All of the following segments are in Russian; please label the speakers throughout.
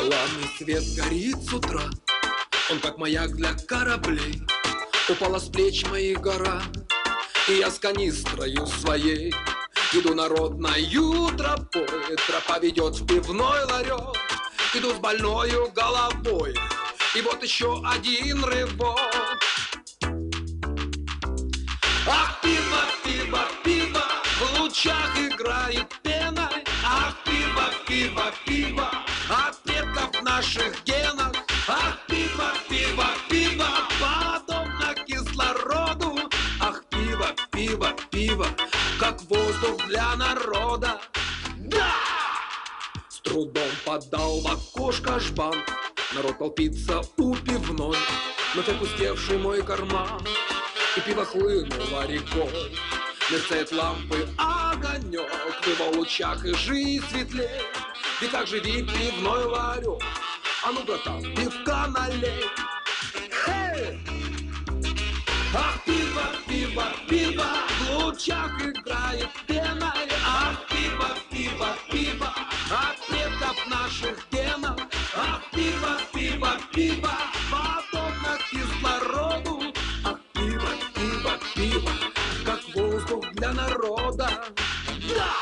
Speaker 1: Желанный свет горит с утра, он как маяк для кораблей. Упала с плеч моих гора, и я с канистрою своей иду народною тропой. Тропа ведет в пивной ларек, иду с больною головой, и вот еще один рывок. Ах, пиво, пиво, пиво, в лучах играет пеной. Ах, пиво, пиво, пиво, от предков наших генов. Ах, пиво, пиво, пиво, подобно кислороду. Ах, пиво, пиво, пиво, как воздух для народа. Да! С трудом подал в окошко жбан, народ толпится у пивной, но опустевший мой карман, и пиво хлынуло рекой. Мерцает лампы огонек, в его лучах и жизнь светлей. И как же вид пивной ларек, а ну, братан, пивка налей. Хей! Ах, пиво, пиво, пиво, в лучах играет пеной. Ах, пиво, пиво, пиво, от предков наших генов. Ах, пиво, пиво, пиво, подобно кислороду. Ах, пиво, пиво, пиво, как воздух для народа. Да!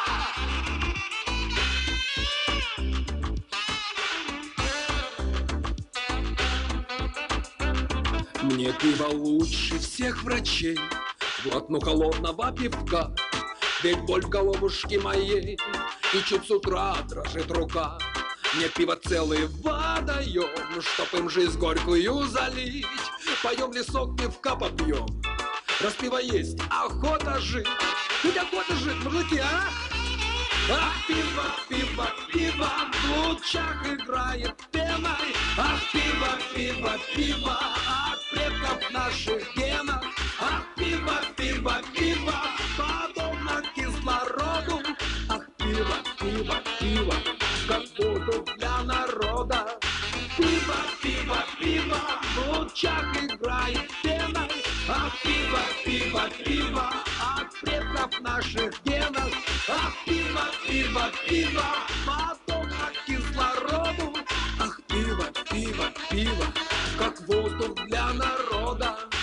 Speaker 1: Мне пиво лучше всех врачей, глотну холодного пивка, ведь боль в головушке моей, и чуть с утра дрожит рука. Мне пиво целый водоем, чтоб им жизнь горькую залить. Пойдем лесок пивка попьем, раз пиво есть, охота жить. Ведь охота жить, мужики, а? Ах, пиво, пиво, пиво, в лучах играет пеной. Ах, пиво, пиво, пиво, от предков наших генов. Ах, пиво, пиво, пиво, подобно кислороду. Ах, пиво, пиво, пиво, как воздух для народа. Пиво, пиво, пиво, в лучах играет пеной. Ах, пиво, пиво, пиво, от предков наших генов. Ах, пиво, пиво, пиво, подобно кислороду. Ах, пиво, пиво, пиво, как воздух для народа.